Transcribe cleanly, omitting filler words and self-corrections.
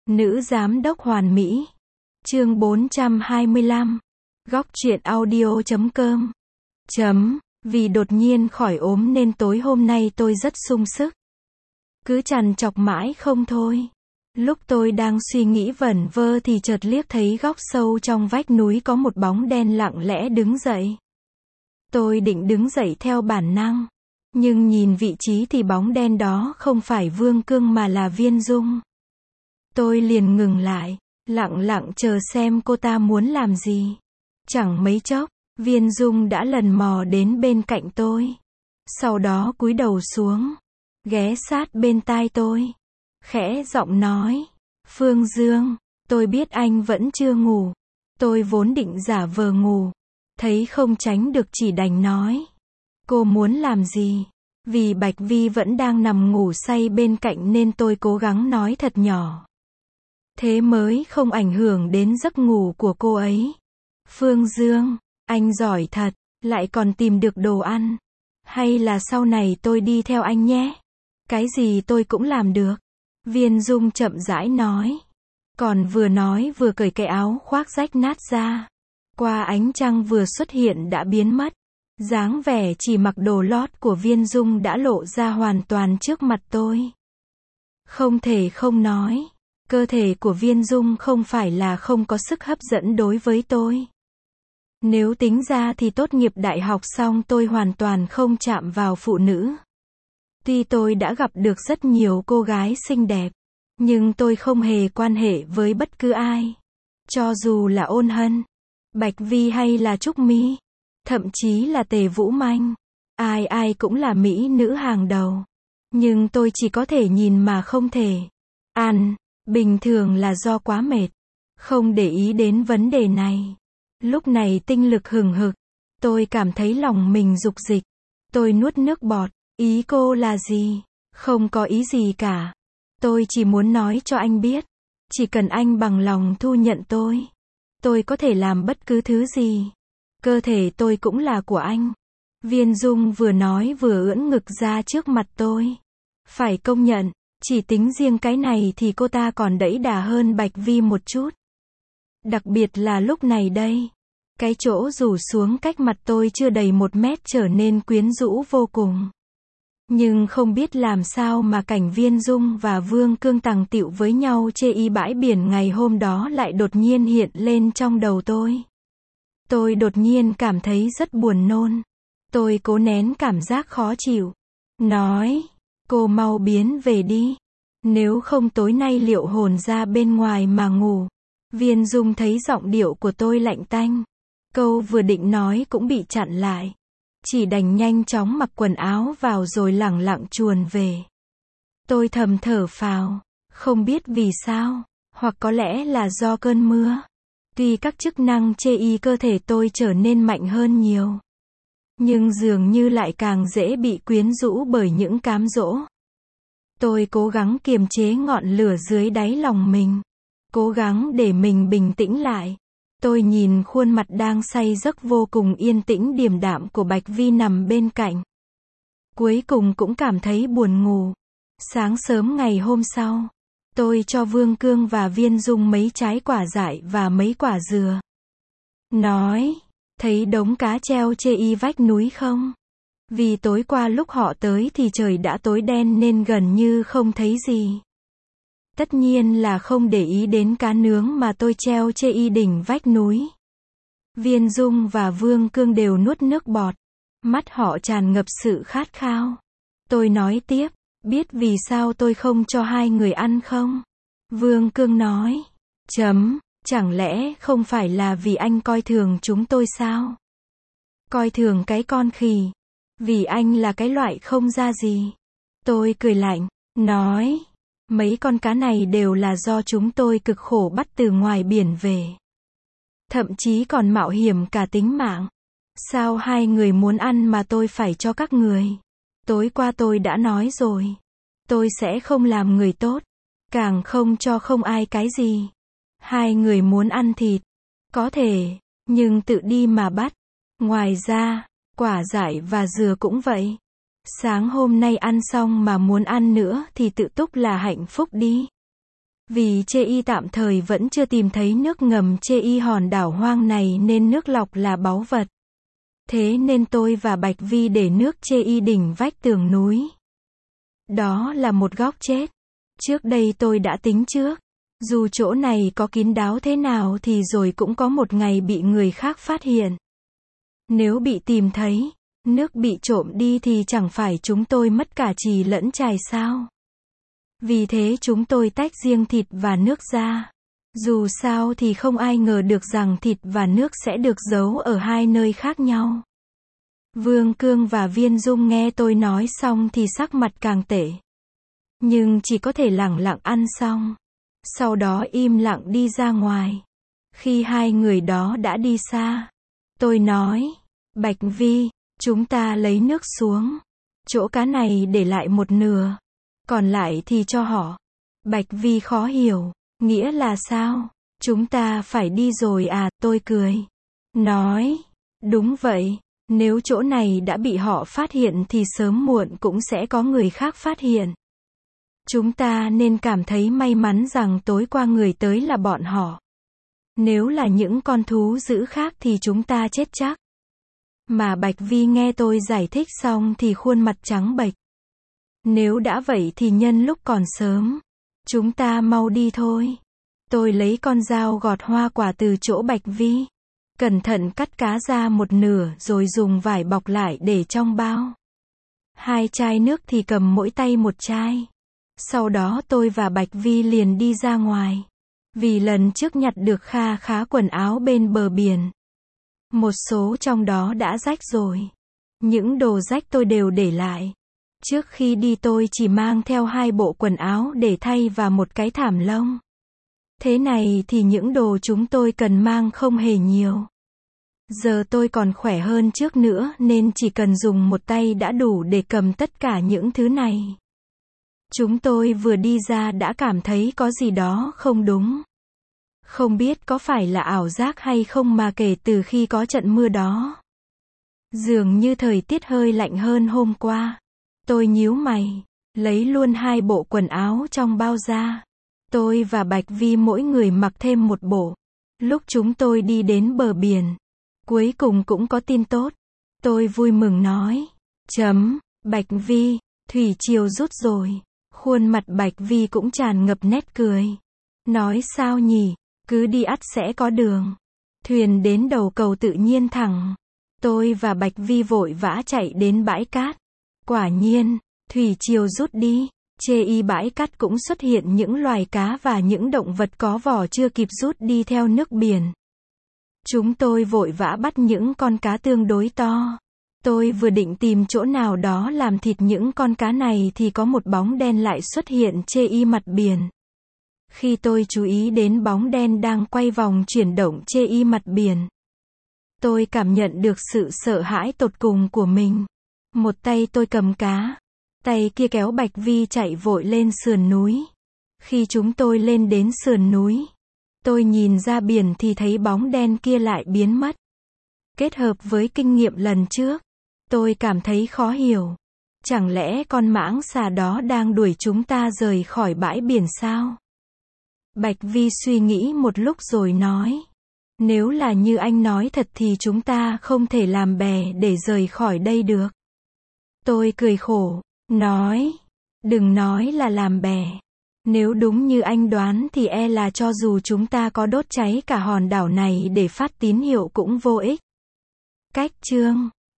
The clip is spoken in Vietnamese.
Nữ giám đốc hoàn mỹ. Chương 425. Góc truyện audio.com. Vì đột nhiên khỏi ốm nên tối hôm nay tôi rất sung sức. Cứ trằn trọc mãi không thôi. Lúc tôi đang suy nghĩ vẩn vơ thì chợt liếc thấy góc sâu trong vách núi có một bóng đen lặng lẽ đứng dậy. Tôi định đứng dậy theo bản năng. Nhưng nhìn vị trí thì bóng đen đó không phải Vương Cương mà là Viên Dung. Tôi liền ngừng lại, lặng lặng chờ xem cô ta muốn làm gì. Chẳng mấy chốc, Viên Dung đã lần mò đến bên cạnh tôi. Sau đó cúi đầu xuống, ghé sát bên tai tôi. Khẽ giọng nói, Phương Dương, tôi biết anh vẫn chưa ngủ. Tôi vốn định giả vờ ngủ. Thấy không tránh được chỉ đành nói. Cô muốn làm gì? Vì Bạch Vi vẫn đang nằm ngủ say bên cạnh nên tôi cố gắng nói thật nhỏ. Thế mới không ảnh hưởng đến giấc ngủ của cô ấy. Phương Dương, anh giỏi thật, lại còn tìm được đồ ăn. Hay là sau này tôi đi theo anh nhé? Cái gì tôi cũng làm được. Viên Dung chậm rãi nói. Còn vừa nói vừa cởi cái áo khoác rách nát ra. Qua ánh trăng vừa xuất hiện đã biến mất. Dáng vẻ chỉ mặc đồ lót của Viên Dung đã lộ ra hoàn toàn trước mặt tôi. Không thể không nói, cơ thể của Viên Dung không phải là không có sức hấp dẫn đối với tôi. Nếu tính ra thì tốt nghiệp đại học xong tôi hoàn toàn không chạm vào phụ nữ. Tuy tôi đã gặp được rất nhiều cô gái xinh đẹp, nhưng tôi không hề quan hệ với bất cứ ai. Cho dù là Ôn Hân, Bạch Vi hay là Trúc Mi, thậm chí là Tề Vũ Manh, ai ai cũng là mỹ nữ hàng đầu. Nhưng tôi chỉ có thể nhìn mà không thể ăn. Bình thường là do quá mệt, không để ý đến vấn đề này. Lúc này tinh lực hừng hực, tôi cảm thấy lòng mình rục rịch. Tôi nuốt nước bọt. Ý cô là gì? Không có ý gì cả. Tôi chỉ muốn nói cho anh biết, chỉ cần anh bằng lòng thu nhận tôi có thể làm bất cứ thứ gì. Cơ thể tôi cũng là của anh. Viên Dung vừa nói vừa ưỡn ngực ra trước mặt tôi. Phải công nhận, chỉ tính riêng cái này thì cô ta còn đẫy đà hơn Bạch Vi một chút. Đặc biệt là lúc này đây. Cái chỗ rủ xuống cách mặt tôi chưa đầy 1 mét trở nên quyến rũ vô cùng. Nhưng không biết làm sao mà cảnh Viên Dung và Vương Cương tằng tịu với nhau chê y bãi biển ngày hôm đó lại đột nhiên hiện lên trong đầu tôi. Tôi đột nhiên cảm thấy rất buồn nôn. Tôi cố nén cảm giác khó chịu. Nói, cô mau biến về đi. Nếu không tối nay liệu hồn ra bên ngoài mà ngủ. Viên Dung thấy giọng điệu của tôi lạnh tanh. Câu vừa định nói cũng bị chặn lại. Chỉ đành nhanh chóng mặc quần áo vào rồi lẳng lặng chuồn về. Tôi thầm thở phào. Không biết vì sao. Hoặc có lẽ là do cơn mưa. Tuy các chức năng chê y cơ thể tôi trở nên mạnh hơn nhiều. Nhưng dường như lại càng dễ bị quyến rũ bởi những cám dỗ. Tôi cố gắng kiềm chế ngọn lửa dưới đáy lòng mình. Cố gắng để mình bình tĩnh lại. Tôi nhìn khuôn mặt đang say giấc vô cùng yên tĩnh điềm đạm của Bạch Vi nằm bên cạnh. Cuối cùng cũng cảm thấy buồn ngủ. Sáng sớm ngày hôm sau, tôi cho Vương Cương và Viên Dung mấy trái quả dại và mấy quả dừa. Nói, thấy đống cá treo chê y vách núi không? Vì tối qua lúc họ tới thì trời đã tối đen nên gần như không thấy gì. Tất nhiên là không để ý đến cá nướng mà tôi treo chê y đỉnh vách núi. Viên Dung và Vương Cương đều nuốt nước bọt. Mắt họ tràn ngập sự khát khao. Tôi nói tiếp, biết vì sao tôi không cho hai người ăn không? Vương Cương nói, chẳng lẽ không phải là vì anh coi thường chúng tôi sao? Coi thường cái con khỉ. Vì anh là cái loại không ra gì. Tôi cười lạnh, nói, mấy con cá này đều là do chúng tôi cực khổ bắt từ ngoài biển về. Thậm chí còn mạo hiểm cả tính mạng. Sao hai người muốn ăn mà tôi phải cho các người? Tối qua tôi đã nói rồi. Tôi sẽ không làm người tốt. Càng không cho không ai cái gì. Hai người muốn ăn thịt. Có thể, nhưng tự đi mà bắt. Ngoài ra, quả dại và dừa cũng vậy. Sáng hôm nay ăn xong mà muốn ăn nữa thì tự túc là hạnh phúc đi. Vì chê y tạm thời vẫn chưa tìm thấy nước ngầm chê y hòn đảo hoang này nên nước lọc là báu vật. Thế nên tôi và Bạch Vi để nước chê y đỉnh vách tường núi. Đó là một góc chết. Trước đây tôi đã tính trước. Dù chỗ này có kín đáo thế nào thì rồi cũng có một ngày bị người khác phát hiện. Nếu bị tìm thấy, nước bị trộm đi thì chẳng phải chúng tôi mất cả chì lẫn chài sao? Vì thế chúng tôi tách riêng thịt và nước ra. Dù sao thì không ai ngờ được rằng thịt và nước sẽ được giấu ở hai nơi khác nhau. Vương Cương và Viên Dung nghe tôi nói xong thì sắc mặt càng tệ. Nhưng chỉ có thể lẳng lặng ăn xong. Sau đó im lặng đi ra ngoài. Khi hai người đó đã đi xa, tôi nói, Bạch Vi, chúng ta lấy nước xuống. Chỗ cá này để lại một nửa. Còn lại thì cho họ. Bạch Vi khó hiểu. Nghĩa là sao? Chúng ta phải đi rồi à? Tôi cười. Nói, đúng vậy. Nếu chỗ này đã bị họ phát hiện thì sớm muộn cũng sẽ có người khác phát hiện. Chúng ta nên cảm thấy may mắn rằng tối qua người tới là bọn họ. Nếu là những con thú dữ khác thì chúng ta chết chắc. Mà Bạch Vi nghe tôi giải thích xong thì khuôn mặt trắng bệch. Nếu đã vậy thì nhân lúc còn sớm, chúng ta mau đi thôi. Tôi lấy con dao gọt hoa quả từ chỗ Bạch Vi. Cẩn thận cắt cá ra một nửa rồi dùng vải bọc lại để trong bao. 2 chai nước thì cầm mỗi tay một chai. Sau đó tôi và Bạch Vi liền đi ra ngoài. Vì lần trước nhặt được kha khá quần áo bên bờ biển. Một số trong đó đã rách rồi. Những đồ rách tôi đều để lại. Trước khi đi tôi chỉ mang theo 2 bộ quần áo để thay và một cái thảm lông. Thế này thì những đồ chúng tôi cần mang không hề nhiều. Giờ tôi còn khỏe hơn trước nữa nên chỉ cần dùng một tay đã đủ để cầm tất cả những thứ này. Chúng tôi vừa đi ra đã cảm thấy có gì đó không đúng. Không biết có phải là ảo giác hay không mà kể từ khi có trận mưa đó. Dường như thời tiết hơi lạnh hơn hôm qua. Tôi nhíu mày, lấy luôn 2 bộ quần áo trong bao ra. Tôi và Bạch Vi mỗi người mặc thêm một bộ. Lúc chúng tôi đi đến bờ biển, cuối cùng cũng có tin tốt. Tôi vui mừng nói, Bạch Vi, thủy triều rút rồi. Khuôn mặt Bạch Vi cũng tràn ngập nét cười. Nói sao nhỉ, cứ đi ắt sẽ có đường. Thuyền đến đầu cầu tự nhiên thẳng. Tôi và Bạch Vi vội vã chạy đến bãi cát. Quả nhiên, thủy triều rút đi, chê y bãi cát cũng xuất hiện những loài cá và những động vật có vỏ chưa kịp rút đi theo nước biển. Chúng tôi vội vã bắt những con cá tương đối to. Tôi vừa định tìm chỗ nào đó làm thịt những con cá này thì có một bóng đen lại xuất hiện chê y mặt biển. Khi tôi chú ý đến bóng đen đang quay vòng chuyển động chê y mặt biển, tôi cảm nhận được sự sợ hãi tột cùng của mình. Một tay tôi cầm cá, tay kia kéo Bạch Vi chạy vội lên sườn núi. Khi chúng tôi lên đến sườn núi, tôi nhìn ra biển thì thấy bóng đen kia lại biến mất. Kết hợp với kinh nghiệm lần trước, tôi cảm thấy khó hiểu. Chẳng lẽ con mãng xà đó đang đuổi chúng ta rời khỏi bãi biển sao? Bạch Vi suy nghĩ một lúc rồi nói. Nếu là như anh nói thật thì chúng ta không thể làm bè để rời khỏi đây được. Tôi cười khổ, nói. Đừng nói là làm bè. Nếu đúng như anh đoán thì e là cho dù chúng ta có đốt cháy cả hòn đảo này để phát tín hiệu cũng vô ích. Cách chương